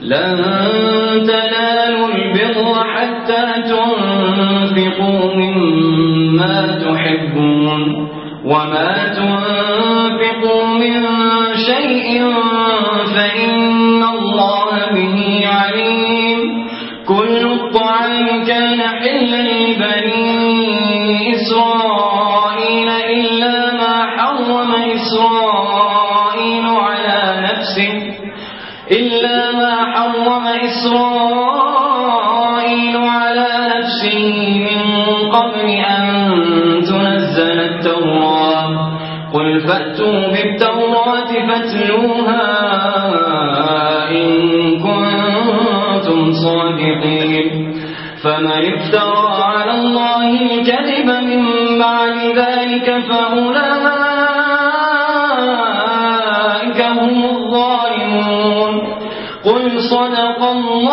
لن تنالوا البر حتى تنفقوا مما تحبون وما تنفقوا من شيء فإن الله به عليم. كل الطعام كان حلا لبني إسرائيل إلا ما حرم إسرائيل على نفسه من قبل أن تنزل التوراة. قل فأتوا بالتوراة فاتلوها إن كنتم صادقين. فمن افترى على الله الكذب من بعد ذلك فأولئك هم الظالمون. قل صدق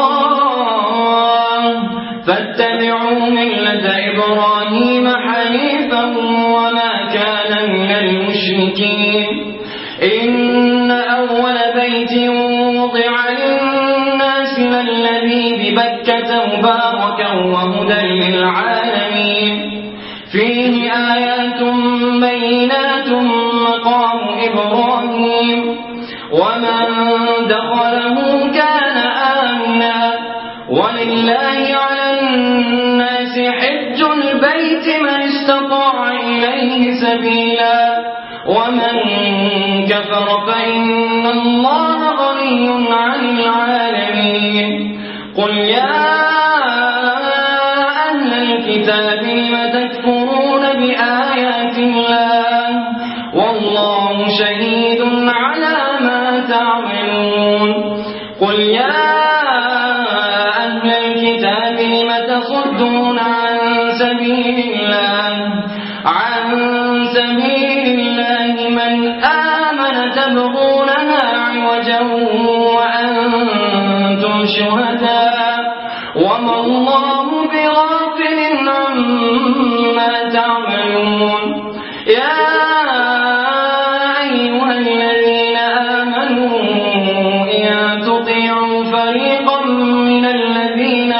الله فاتبعوا ملة إبراهيم حنيفا وما كان من المشركين. إن أول بيت وضع للناس للذي ببكة مباركا وهدى للعالمين. فيه آيات بينات مقام إبراهيم ومن دخله كان آمنا ولله على الناس حج البيت من استطاع إليه سبيلا ومن كفر فإن الله غني عن العالمين. قل يا أهل الكتاب لم تكفرون بآيات الله والله شهيد على ما تعملون. قل يا أهل الكتاب لم تصدون عن سبيل الله من آمن تبغونها عوجا وأنتم شهداء وما الله بغافل عما تعملون. يا أيها الذين آمنوا إن تطيعوا فريقا من الذين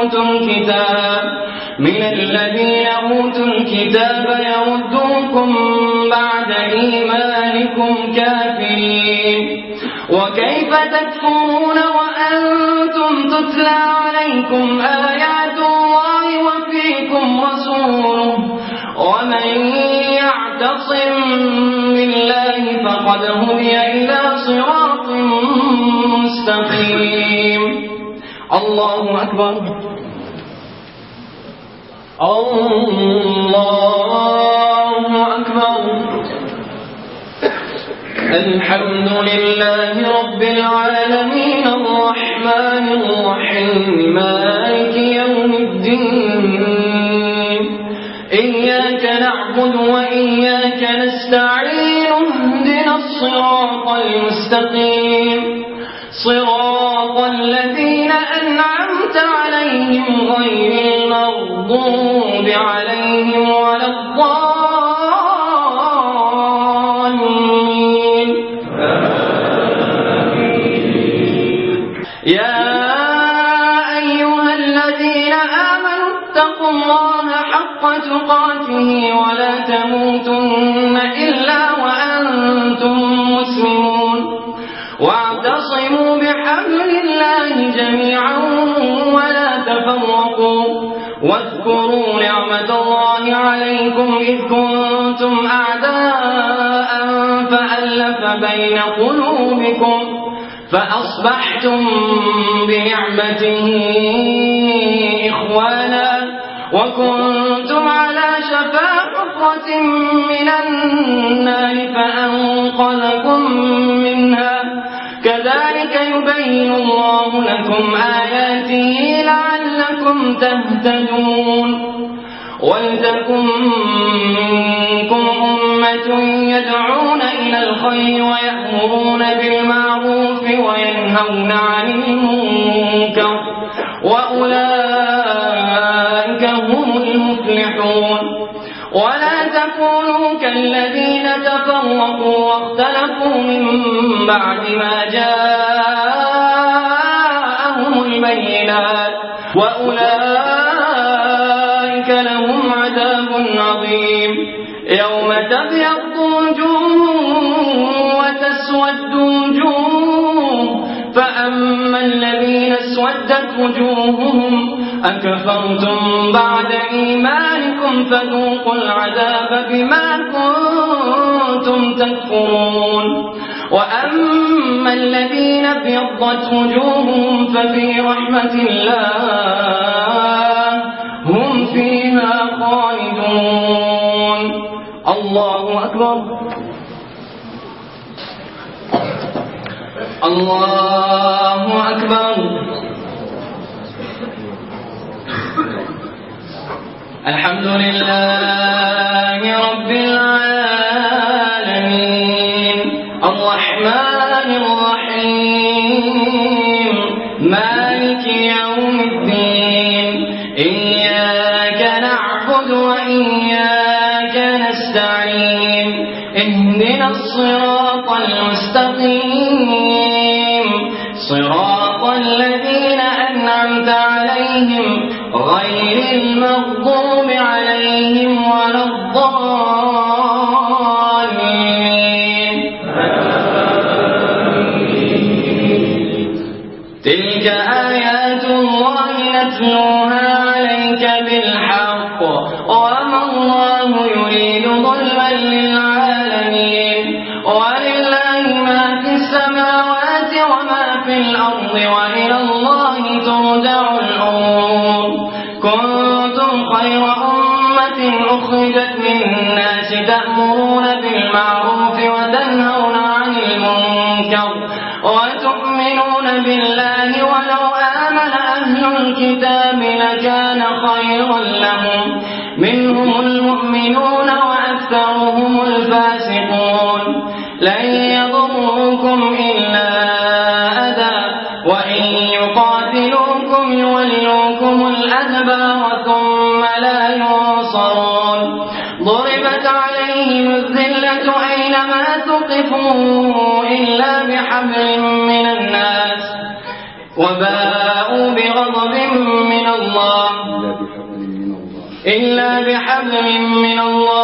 أوتوا الكتاب يردوكم بعد إيمانكم كافرين. وكيف تكفرون وأنتم تتلى عليكم آيات الله وفيكم رسوله ومن يعتصم بالله فقد هدي إلى صراط مستقيم. الله أكبر. الله أكبر. الحمد لله رب العالمين الرحمن الرحيم مالك يوم الدين. إياك نعبد وإياك نستعين اهدنا الصراط المستقيم صراط الذين أنعمت عليهم غير المغضوب عليهم ولا الضالين. يا أيها الذين آمنوا اتقوا الله حق تقاته ولا تموتن إلا وأنتم مسلمون. واعتصموا بحبل الله جميعا ولا تفرقوا. واذكروا نعمة الله عليكم إذ كنتم أعداء فألف بين قلوبكم فأصبحتم بنعمته إخوانا وكنتم على شفا حفرة من النار فأنقذكم منها. كذلك يبين الله لكم آياته لعلكم تهتدون. ولتكن منكم أمة يدعون إلى الخير ويأمرون بالمعروف وينهون عن المنكر وأولئك هم المفلحون. ولا تكونوا كالذين تفرقوا واختلفوا من بعد ما جاءهم وأولئك لهم عذاب عظيم يوم تبيض وجوه وتسود وجوه فأما الذين اسودت وجوههم أكفرتم بعد إيمانكم فذوقوا العذاب بما كنتم تكفرون وأما الذين ابيضت وجوههم ففي رحمة الله هم فيها خالدون. الله أكبر. الله أكبر. الحمد لله رب العالمين الرحمن الرحيم مالك يوم الدين إياك نعبد وإياك نستعين اهدنا الصراط المستقيم صراط الذين أنعمت عليهم غير المغضوب عليهم ولا الضالين. تلك آيات الله نتلوها عليك بالحق وما الله يريد ظلما للعالمين ولله ما في السماوات وما في الأرض وإلى الله ترجع الأمور. كنتم خير أمة أخرجت للناس تأمرون بالمعروف وتنهون عن المنكر وتؤمنون بالله ولو آمن أهل الكتاب لكان خيرا لهم منهم المؤمنون وأكثرهم الفاسقون. لن يضروكم إلا أذى وإن يقاتلوكم يولوكم الأدبار ثم لا ينصرون. ضربت عليهم الذلة أينما ثقفوا إلا بحبل من الناس وباءوا بغضب من الله إلا بحبل من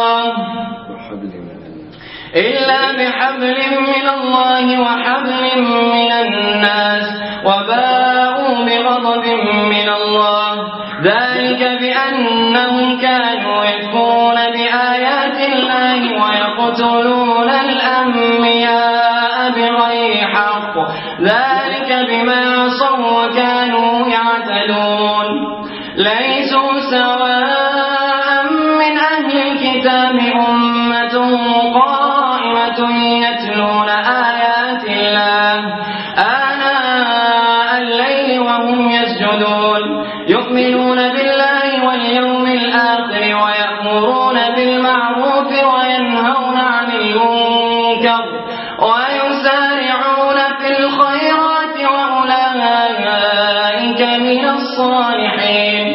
الله وحبل من الناس وباءوا بغضب من الله ذلك بأنهم كانوا يكفرون بآيات الله ويقتلون الأنبياء بغير حق ذلك بما عصوا وكانوا يعتدون. ليسوا سواء من أهل الكتاب أمة قائمة يتلون آيات الله آناء الليل وهم يسجدون يؤمنون بالله واليوم الآخر ويأمرون بالمعروف وينهون عن المنكر ويسارعون في الخيرات وأولئك من الصالحين.